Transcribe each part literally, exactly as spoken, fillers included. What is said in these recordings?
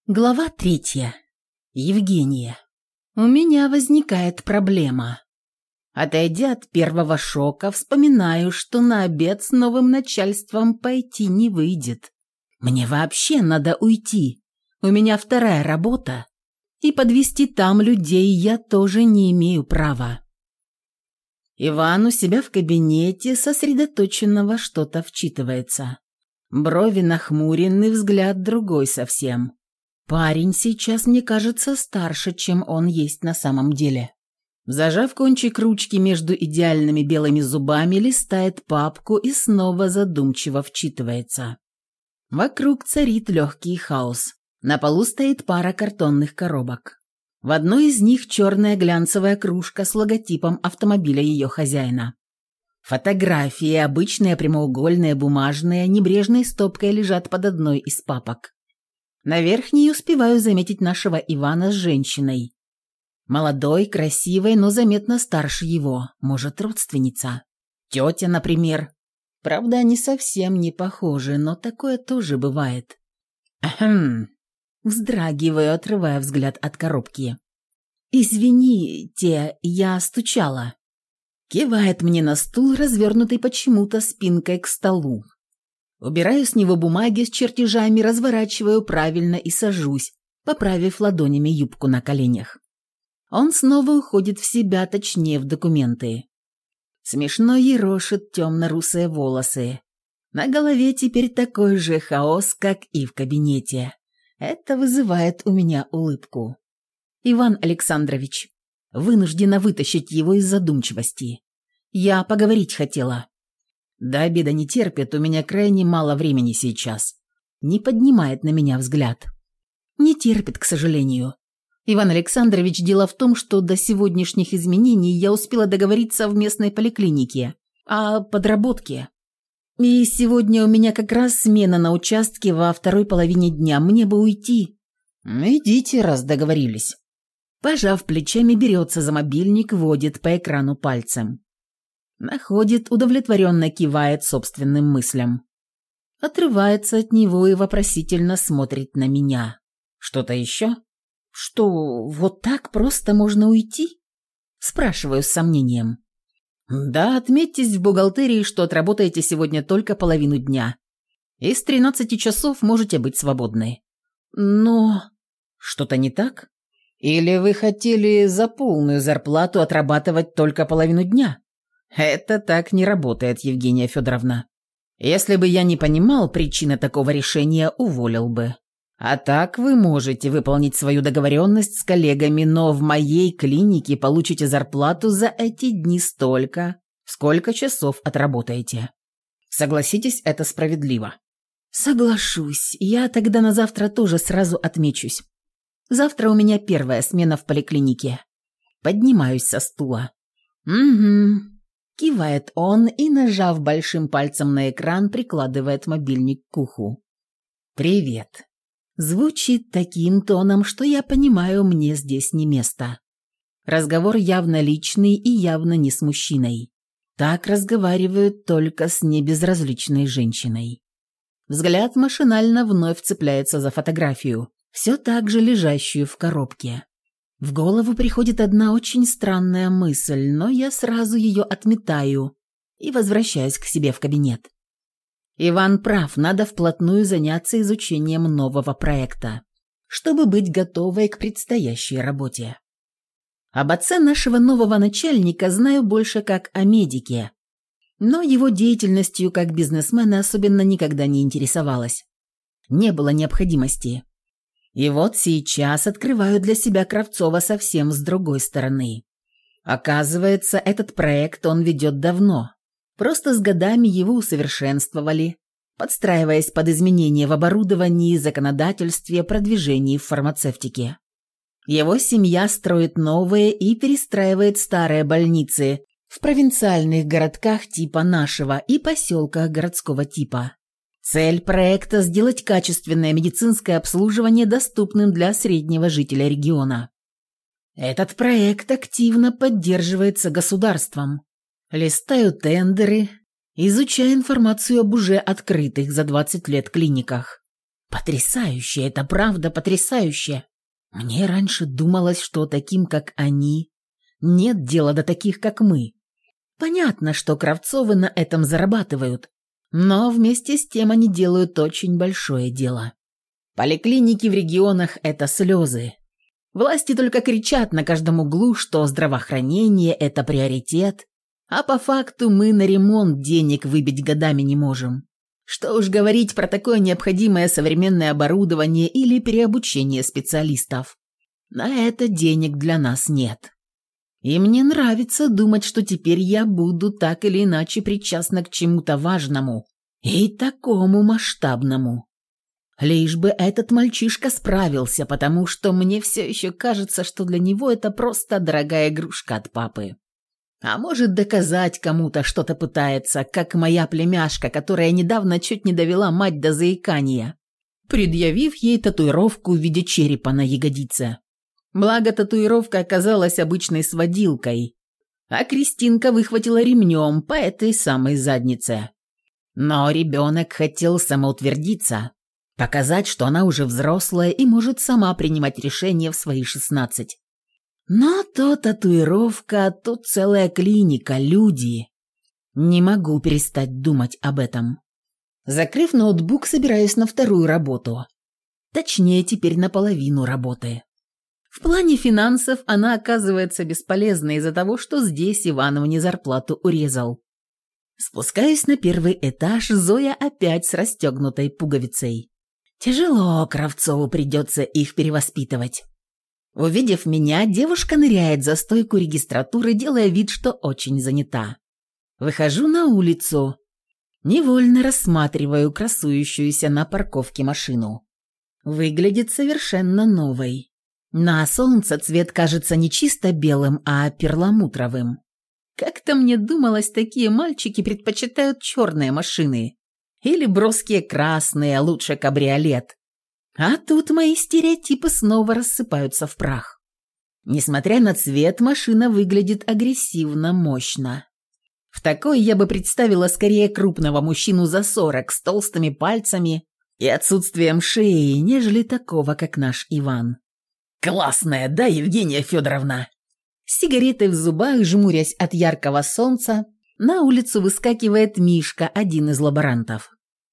Глава третья. Евгения. У меня возникает проблема. Отойдя от первого шока, вспоминаю, что на обед с новым начальством пойти не выйдет. Мне вообще надо уйти. У меня вторая работа, и подвести там людей я тоже не имею права. Иван у себя в кабинете сосредоточенно во что-то вчитывается. Брови нахмурены, взгляд другой совсем. Парень сейчас, мне кажется, старше, чем он есть на самом деле. Зажав кончик ручки между идеальными белыми зубами, листает папку и снова задумчиво вчитывается. Вокруг царит легкий хаос. На полу стоит пара картонных коробок. В одной из них черная глянцевая кружка с логотипом автомобиля ее хозяина. Фотографии, обычные прямоугольные, бумажные, небрежной стопкой лежат под одной из папок. На верхней успеваю заметить нашего Ивана с женщиной. Молодой, красивой, но заметно старше его, может, родственница. Тетя, например. Правда, они совсем не похожи, но такое тоже бывает. Ахм. Вздрагиваю, отрывая взгляд от коробки. «Извините, я стучала». Кивает мне на стул, развернутый почему-то спинкой к столу. Убираю с него бумаги с чертежами, разворачиваю правильно и сажусь, поправив ладонями юбку на коленях. Он снова уходит в себя, точнее в документы. Смешно ерошит темно-русые волосы. На голове теперь такой же хаос, как и в кабинете. Это вызывает у меня улыбку. Иван Александрович, вынуждена вытащить его из задумчивости. Я поговорить хотела. До обеда не терпит, у меня крайне мало времени сейчас. Не поднимает на меня взгляд. Не терпит, к сожалению. Иван Александрович, дело в том, что до сегодняшних изменений я успела договориться в местной поликлинике о подработке. И сегодня у меня как раз смена на участке во второй половине дня. Мне бы уйти. Идите, раз договорились. Пожав плечами, берется за мобильник, водит по экрану пальцем. Находит, удовлетворенно кивает собственным мыслям. Отрывается от него и вопросительно смотрит на меня. Что-то еще? Что, вот так просто можно уйти? Спрашиваю с сомнением. Да, отметьтесь в бухгалтерии, что отработаете сегодня только половину дня. Из тринадцати часов можете быть свободны. Но что-то не так? Или вы хотели за полную зарплату отрабатывать только половину дня? Это так не работает, Евгения Федоровна. Если бы я не понимал причины такого решения, уволил бы. А так вы можете выполнить свою договоренность с коллегами, но в моей клинике получите зарплату за эти дни столько, сколько часов отработаете. Согласитесь, это справедливо. Соглашусь. Я тогда на завтра тоже сразу отмечусь. Завтра у меня первая смена в поликлинике. Поднимаюсь со стула. Угу. Кивает он и, нажав большим пальцем на экран, прикладывает мобильник к уху. «Привет». Звучит таким тоном, что я понимаю, мне здесь не место. Разговор явно личный и явно не с мужчиной. Так разговаривают только с небезразличной женщиной. Взгляд машинально вновь цепляется за фотографию, все так же лежащую в коробке. В голову приходит одна очень странная мысль, но я сразу ее отметаю и возвращаюсь к себе в кабинет. Иван прав, надо вплотную заняться изучением нового проекта, чтобы быть готовой к предстоящей работе. Об отце нашего нового начальника знаю больше как о медике, но его деятельностью как бизнесмена особенно никогда не интересовалась. Не было необходимости. И вот сейчас открываю для себя Кравцова совсем с другой стороны. Оказывается, этот проект он ведет давно. Просто с годами его усовершенствовали, подстраиваясь под изменения в оборудовании, законодательстве, продвижении в фармацевтике. Его семья строит новые и перестраивает старые больницы в провинциальных городках типа нашего и поселках городского типа. Цель проекта – сделать качественное медицинское обслуживание доступным для среднего жителя региона. Этот проект активно поддерживается государством. Листаю тендеры, изучаю информацию об уже открытых за двадцать лет клиниках. Потрясающе, это правда потрясающе. Мне раньше думалось, что таким, как они, нет дела до таких, как мы. Понятно, что Кравцовы на этом зарабатывают, но вместе с тем они делают очень большое дело. Поликлиники в регионах – это слезы. Власти только кричат на каждом углу, что здравоохранение – это приоритет, а по факту мы на ремонт денег выбить годами не можем. Что уж говорить про такое необходимое современное оборудование или переобучение специалистов. На это денег для нас нет. И мне нравится думать, что теперь я буду так или иначе причастна к чему-то важному и такому масштабному. Лишь бы этот мальчишка справился, потому что мне все еще кажется, что для него это просто дорогая игрушка от папы. А может, доказать кому-то что-то пытается, как моя племяшка, которая недавно чуть не довела мать до заикания, предъявив ей татуировку в виде черепа на ягодице. Благо, татуировка оказалась обычной сводилкой, а Кристинка выхватила ремнем по этой самой заднице. Но ребенок хотел самоутвердиться, показать, что она уже взрослая и может сама принимать решения в свои шестнадцать. Но то татуировка, тут целая клиника, люди. Не могу перестать думать об этом. Закрыв ноутбук, собираюсь на вторую работу. Точнее, теперь на половину работы. В плане финансов она оказывается бесполезной из-за того, что здесь Иван мне зарплату урезал. Спускаюсь на первый этаж, Зоя опять с расстегнутой пуговицей. Тяжело Кравцову придется их перевоспитывать. Увидев меня, девушка ныряет за стойку регистратуры, делая вид, что очень занята. Выхожу на улицу. Невольно рассматриваю красующуюся на парковке машину. Выглядит совершенно новой. На солнце цвет кажется не чисто белым, а перламутровым. Как-то мне думалось, такие мальчики предпочитают черные машины. Или броские красные, а лучше кабриолет. А тут мои стереотипы снова рассыпаются в прах. Несмотря на цвет, машина выглядит агрессивно мощно. В такой я бы представила скорее крупного мужчину за сорок с толстыми пальцами и отсутствием шеи, нежели такого, как наш Иван. «Классная, да, Евгения Федоровна?» С сигаретой в зубах, жмурясь от яркого солнца, на улицу выскакивает Мишка, один из лаборантов.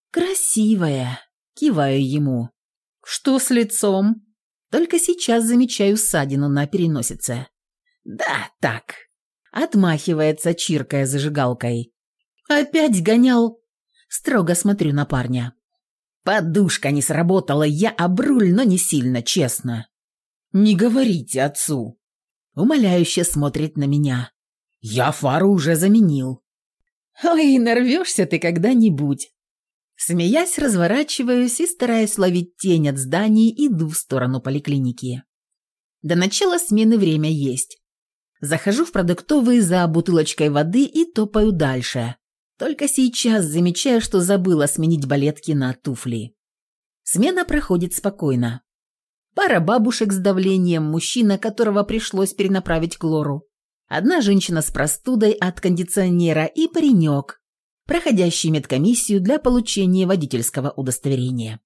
«Красивая», – киваю ему. «Что с лицом?» Только сейчас замечаю ссадину на переносице. «Да, так», – отмахивается, чиркая зажигалкой. «Опять гонял?» Строго смотрю на парня. «Подушка не сработала, я об руль, но не сильно, честно». «Не говорите отцу». Умоляюще смотрит на меня. «Я фару уже заменил». «Ой, нарвешься ты когда-нибудь». Смеясь, разворачиваюсь и, стараясь ловить тень от зданий, иду в сторону поликлиники. До начала смены время есть. Захожу в продуктовый за бутылочкой воды и топаю дальше. Только сейчас замечаю, что забыла сменить балетки на туфли. Смена проходит спокойно. Пара бабушек с давлением, мужчина, которого пришлось перенаправить к лору. Одна женщина с простудой от кондиционера и паренек, проходящий медкомиссию для получения водительского удостоверения.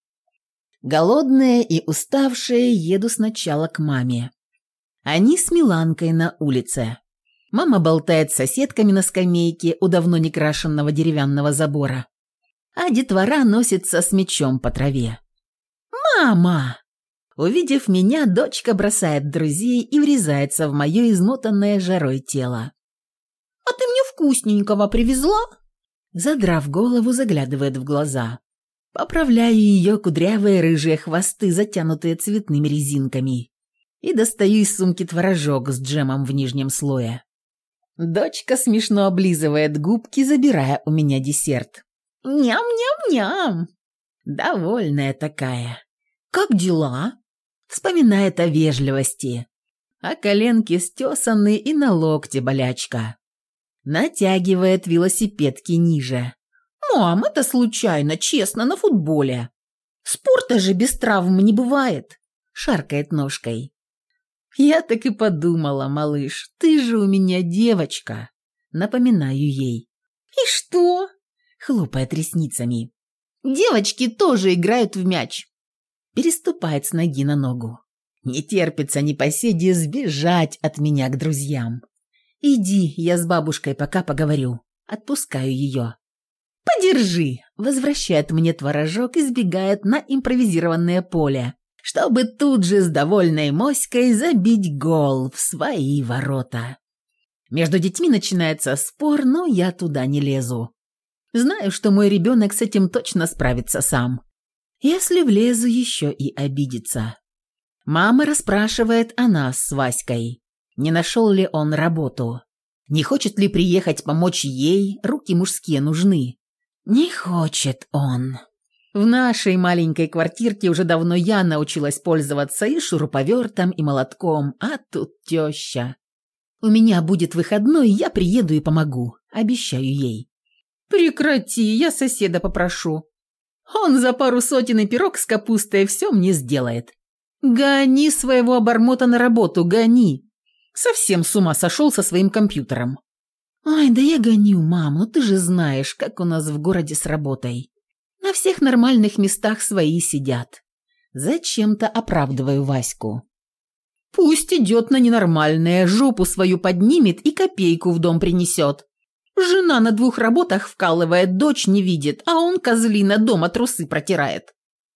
Голодная и уставшая, еду сначала к маме. Они с Миланкой на улице. Мама болтает с соседками на скамейке у давно не крашенного деревянного забора, а детвора носится с мячом по траве. «Мама!» Увидев меня, дочка бросает друзей и врезается в мое измотанное жарой тело. «А ты мне вкусненького привезла?» Задрав голову, заглядывает в глаза. Поправляю ее кудрявые рыжие хвосты, затянутые цветными резинками, и достаю из сумки творожок с джемом в нижнем слое. Дочка смешно облизывает губки, забирая у меня десерт. «Ням-ням-ням!» Довольная такая. «Как дела?» Вспоминает о вежливости. А коленки стесаны и на локте болячка. Натягивает велосипедки ниже. «Мам, это случайно, честно, на футболе. Спорта же без травм не бывает», – шаркает ножкой. «Я так и подумала, малыш, ты же у меня девочка», – напоминаю ей. «И что?» – хлопает ресницами. «Девочки тоже играют в мяч. переступает с ноги на ногу. Не терпится непоседе сбежать от меня к друзьям. «Иди, я с бабушкой пока поговорю». Отпускаю ее. «Подержи!» – возвращает мне творожок и сбегает на импровизированное поле, чтобы тут же с довольной моськой забить гол в свои ворота. Между детьми начинается спор, но я туда не лезу. Знаю, что мой ребенок с этим точно справится сам. Если влезу, еще и обидится. Мама расспрашивает о нас с Васькой. Не нашел ли он работу? Не хочет ли приехать помочь ей? Руки мужские нужны. Не хочет он. В нашей маленькой квартирке уже давно я научилась пользоваться и шуруповертом, и молотком, а тут теща. У меня будет выходной, я приеду и помогу, обещаю ей. Прекрати, я соседа попрошу. Он за пару сотен и пирог с капустой все мне сделает. Гони своего обормота на работу, гони. Совсем с ума сошел со своим компьютером. Ой, да я гоню, мам, ну ты же знаешь, как у нас в городе с работой. На всех нормальных местах свои сидят. Зачем-то оправдываю Ваську. Пусть идет на ненормальное, жопу свою поднимет и копейку в дом принесет. Жена на двух работах вкалывает, дочь не видит, а он, козлина, дома трусы протирает.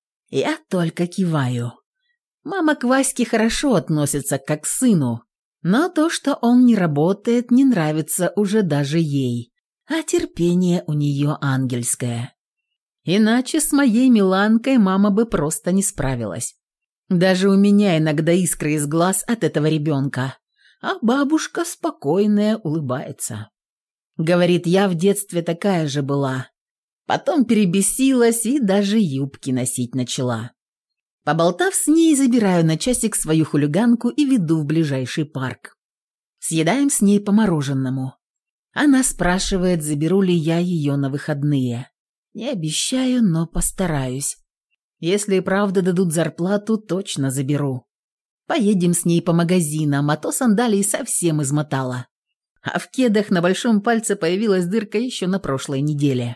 Я только киваю. Мама к Ваське хорошо относится, как к сыну. Но то, что он не работает, не нравится уже даже ей, а терпение у нее ангельское. Иначе с моей Миланкой мама бы просто не справилась. Даже у меня иногда искры из глаз от этого ребенка, а бабушка спокойная улыбается. Говорит, я в детстве такая же была. Потом перебесилась и даже юбки носить начала. Поболтав с ней, забираю на часик свою хулиганку и веду в ближайший парк. Съедаем с ней по мороженому. Она спрашивает, заберу ли я ее на выходные. Не обещаю, но постараюсь. Если и правда дадут зарплату, точно заберу. Поедем с ней по магазинам, а то сандалии совсем измотала. А в кедах на большом пальце появилась дырка еще на прошлой неделе.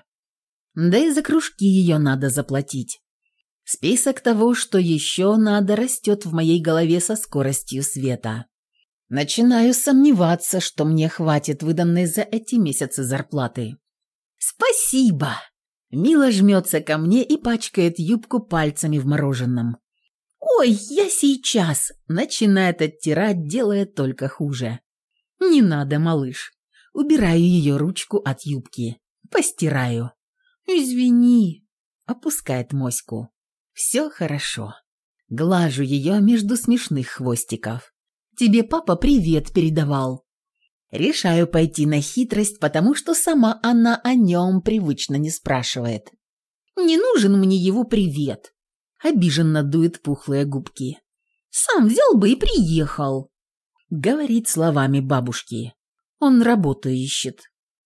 Да и за кружки ее надо заплатить. Список того, что еще надо, растет в моей голове со скоростью света. Начинаю сомневаться, что мне хватит выданной за эти месяцы зарплаты. «Спасибо!» Мила жмется ко мне и пачкает юбку пальцами в мороженом. «Ой, я сейчас!» Начинает оттирать, делая только хуже. «Не надо, малыш!» Убираю ее ручку от юбки. «Постираю». «Извини!» Опускает моську. «Все хорошо». Глажу ее между смешных хвостиков. «Тебе папа привет передавал». Решаю пойти на хитрость, потому что сама она о нем привычно не спрашивает. «Не нужен мне его привет», — обиженно дует пухлые губки. «Сам взял бы и приехал», — говорит словами бабушки. Он работу ищет.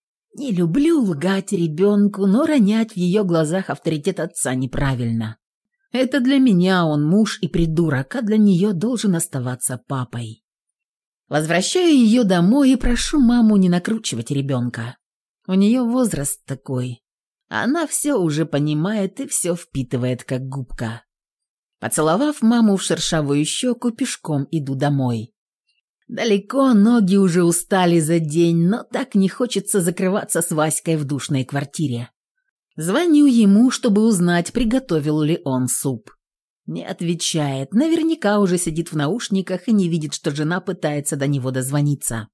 Не люблю лгать ребенку, но ронять в ее глазах авторитет отца неправильно. Это для меня он муж и придурок, а для нее должен оставаться папой. Возвращаю ее домой и прошу маму не накручивать ребенка. У нее возраст такой. Она все уже понимает и все впитывает, как губка. Поцеловав маму в шершавую щеку, пешком иду домой. Далеко, ноги уже устали за день, но так не хочется закрываться с Васькой в душной квартире. Звоню ему, чтобы узнать, приготовил ли он суп. Не отвечает, наверняка уже сидит в наушниках и не видит, что жена пытается до него дозвониться.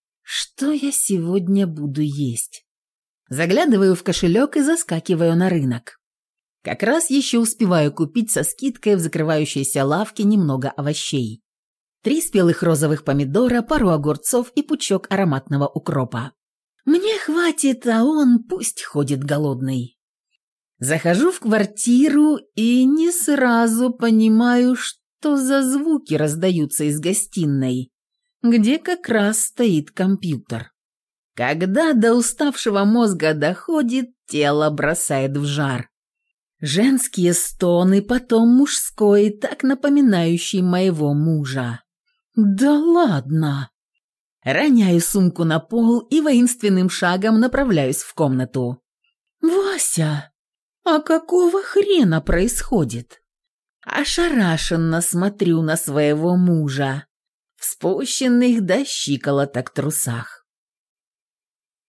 Что я сегодня буду есть? Заглядываю в кошелек и заскакиваю на рынок. Как раз еще успеваю купить со скидкой в закрывающейся лавке немного овощей. Три спелых розовых помидора, пару огурцов и пучок ароматного укропа. Мне хватит, а он пусть ходит голодный. Захожу в квартиру и не сразу понимаю, что за звуки раздаются из гостиной, где как раз стоит компьютер. Когда до уставшего мозга доходит, тело бросает в жар. Женские стоны, потом мужской, так напоминающий моего мужа. Да ладно! Роняю сумку на пол и воинственным шагом направляюсь в комнату. «Вася, а какого хрена происходит?» Ошарашенно смотрю на своего мужа в спущенных до щиколоток трусах.